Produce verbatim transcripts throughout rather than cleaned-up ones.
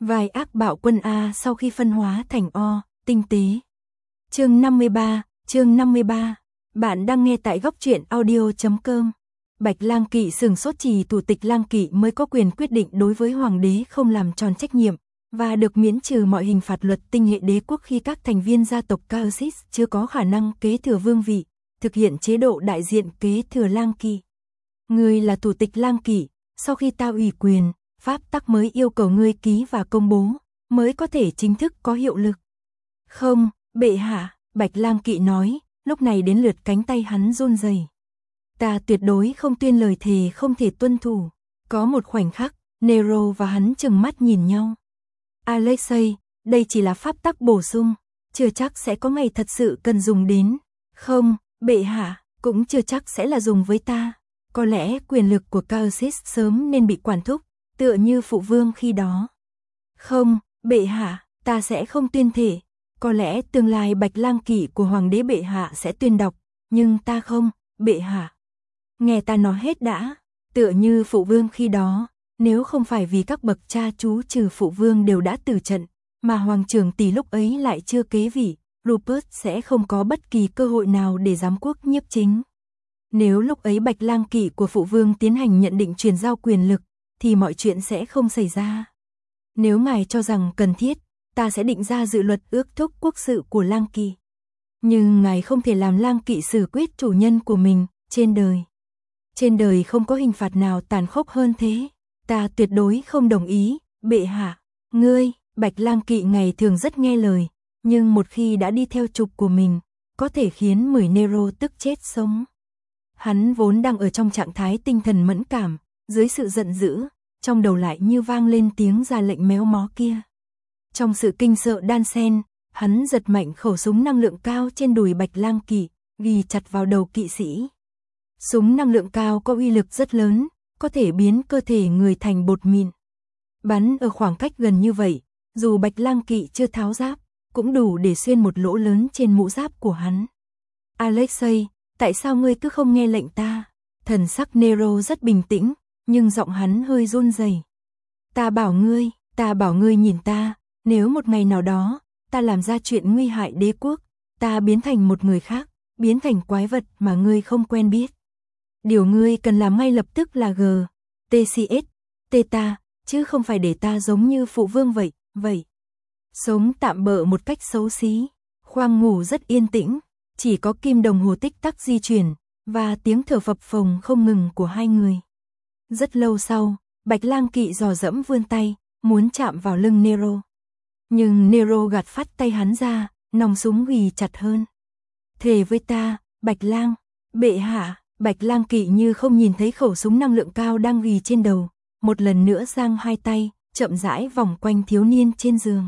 Vài ác bạo quân A sau khi phân hóa thành O, tinh tế. Chương năm mươi ba, chương năm mươi ba. Bạn đang nghe tại góc truyện audio chấm com. Bạch Lang Kỵ sừng sốt, chỉ thủ tịch Lang Kỵ mới có quyền quyết định đối với hoàng đế không làm tròn trách nhiệm và được miễn trừ mọi hình phạt luật tinh hệ đế quốc khi các thành viên gia tộc Kaosis chưa có khả năng kế thừa vương vị, thực hiện chế độ đại diện kế thừa Lang Kỵ. Ngươi là thủ tịch Lang Kỵ, sau khi ta ủy quyền, pháp tắc mới yêu cầu ngươi ký và công bố, mới có thể chính thức có hiệu lực. Không, bệ hạ, Bạch Lang Kỵ nói, lúc này đến lượt cánh tay hắn run rẩy. Ta tuyệt đối không tuyên lời thề không thể tuân thủ. Có một khoảnh khắc, Nero và hắn trừng mắt nhìn nhau. Alexei, đây chỉ là pháp tắc bổ sung, chưa chắc sẽ có ngày thật sự cần dùng đến. Không, bệ hạ, cũng chưa chắc sẽ là dùng với ta. Có lẽ quyền lực của Kaosis sớm nên bị quản thúc, tựa như phụ vương khi đó. Không, bệ hạ, ta sẽ không tuyên thể. Có lẽ tương lai Bạch Lang Kỵ của hoàng đế bệ hạ sẽ tuyên đọc, nhưng ta không, bệ hạ. Nghe ta nói hết đã, tựa như phụ vương khi đó, nếu không phải vì các bậc cha chú trừ phụ vương đều đã từ trận, mà hoàng trưởng tỷ lúc ấy lại chưa kế vị, Rupert sẽ không có bất kỳ cơ hội nào để giám quốc nhiếp chính. Nếu lúc ấy Bạch Lang Kỵ của phụ vương tiến hành nhận định truyền giao quyền lực, thì mọi chuyện sẽ không xảy ra. Nếu ngài cho rằng cần thiết, ta sẽ định ra dự luật ước thúc quốc sự của Lang Kỵ. Nhưng ngài không thể làm Lang Kỵ xử quyết chủ nhân của mình, trên đời. Trên đời không có hình phạt nào tàn khốc hơn thế. Ta tuyệt đối không đồng ý, bệ hạ. Ngươi, Bạch Lang Kỵ ngày thường rất nghe lời, nhưng một khi đã đi theo trục của mình, có thể khiến mười Nero tức chết sống. Hắn vốn đang ở trong trạng thái tinh thần mẫn cảm, dưới sự giận dữ, trong đầu lại như vang lên tiếng ra lệnh méo mó kia. Trong sự kinh sợ đan xen, hắn giật mạnh khẩu súng năng lượng cao trên đùi Bạch Lang Kỵ, ghi chặt vào đầu kỵ sĩ. Súng năng lượng cao có uy lực rất lớn, có thể biến cơ thể người thành bột mịn. Bắn ở khoảng cách gần như vậy, dù Bạch Lang Kỵ chưa tháo giáp, cũng đủ để xuyên một lỗ lớn trên mũ giáp của hắn. Alexei, tại sao ngươi cứ không nghe lệnh ta? Thần sắc Nero rất bình tĩnh, nhưng giọng hắn hơi run rẩy. Ta bảo ngươi, ta bảo ngươi nhìn ta, nếu một ngày nào đó, ta làm ra chuyện nguy hại đế quốc, ta biến thành một người khác, biến thành quái vật mà ngươi không quen biết. Điều ngươi cần làm ngay lập tức là G, T C S, T ta, chứ không phải để ta giống như phụ vương vậy, vậy. Sống tạm bợ một cách xấu xí, khoang ngủ rất yên tĩnh, chỉ có kim đồng hồ tích tắc di chuyển, và tiếng thở phập phồng không ngừng của hai người. Rất lâu sau, Bạch Lang Kỵ dò dẫm vươn tay, muốn chạm vào lưng Nero. Nhưng Nero gạt phát tay hắn ra, nòng súng ghì chặt hơn. Thề với ta, Bạch Lang, bệ hạ. Bạch Lang Kỵ như không nhìn thấy khẩu súng năng lượng cao đang ghì trên đầu, một lần nữa giang hai tay, chậm rãi vòng quanh thiếu niên trên giường.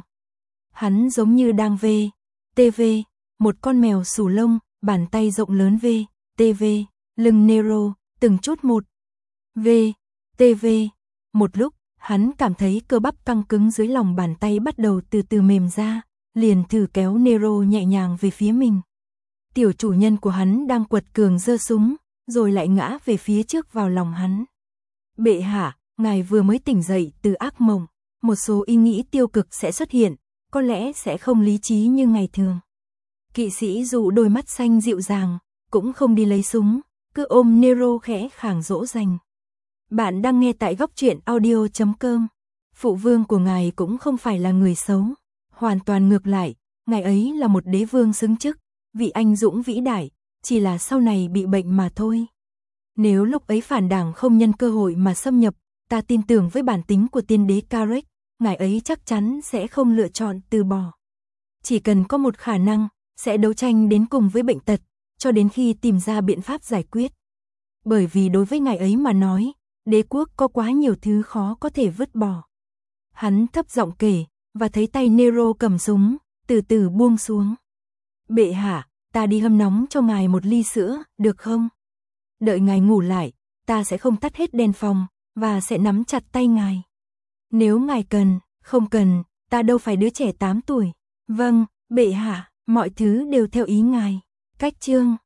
Hắn giống như đang vê, tê vê, một con mèo xù lông, bàn tay rộng lớn vê, tê vê, lưng Nero, từng chút một. Vê, tê vê, một lúc, hắn cảm thấy cơ bắp căng cứng dưới lòng bàn tay bắt đầu từ từ mềm ra, liền thử kéo Nero nhẹ nhàng về phía mình. Tiểu chủ nhân của hắn đang quật cường giơ súng, rồi lại ngã về phía trước vào lòng hắn. Bệ hạ, ngài vừa mới tỉnh dậy từ ác mộng, một số ý nghĩ tiêu cực sẽ xuất hiện, có lẽ sẽ không lý trí như ngày thường. Kỵ sĩ dụ đôi mắt xanh dịu dàng, cũng không đi lấy súng, cứ ôm Nero khẽ khàng dỗ dành. Bạn đang nghe tại góc truyện audio chấm com. Phụ vương của ngài cũng không phải là người xấu, hoàn toàn ngược lại, ngài ấy là một đế vương xứng chức, vị anh dũng vĩ đại, chỉ là sau này bị bệnh mà thôi. Nếu lúc ấy phản đảng không nhân cơ hội mà xâm nhập, ta tin tưởng với bản tính của tiên đế Karek, ngài ấy chắc chắn sẽ không lựa chọn từ bỏ. Chỉ cần có một khả năng, sẽ đấu tranh đến cùng với bệnh tật, cho đến khi tìm ra biện pháp giải quyết. Bởi vì đối với ngài ấy mà nói, đế quốc có quá nhiều thứ khó có thể vứt bỏ. Hắn thấp giọng kể, và thấy tay Nero cầm súng, từ từ buông xuống. Bệ hạ, ta đi hâm nóng cho ngài một ly sữa, được không? Đợi ngài ngủ lại, ta sẽ không tắt hết đèn phòng, và sẽ nắm chặt tay ngài. Nếu ngài cần, không cần, ta đâu phải đứa trẻ tám tuổi. Vâng, bệ hạ, mọi thứ đều theo ý ngài. Cách chương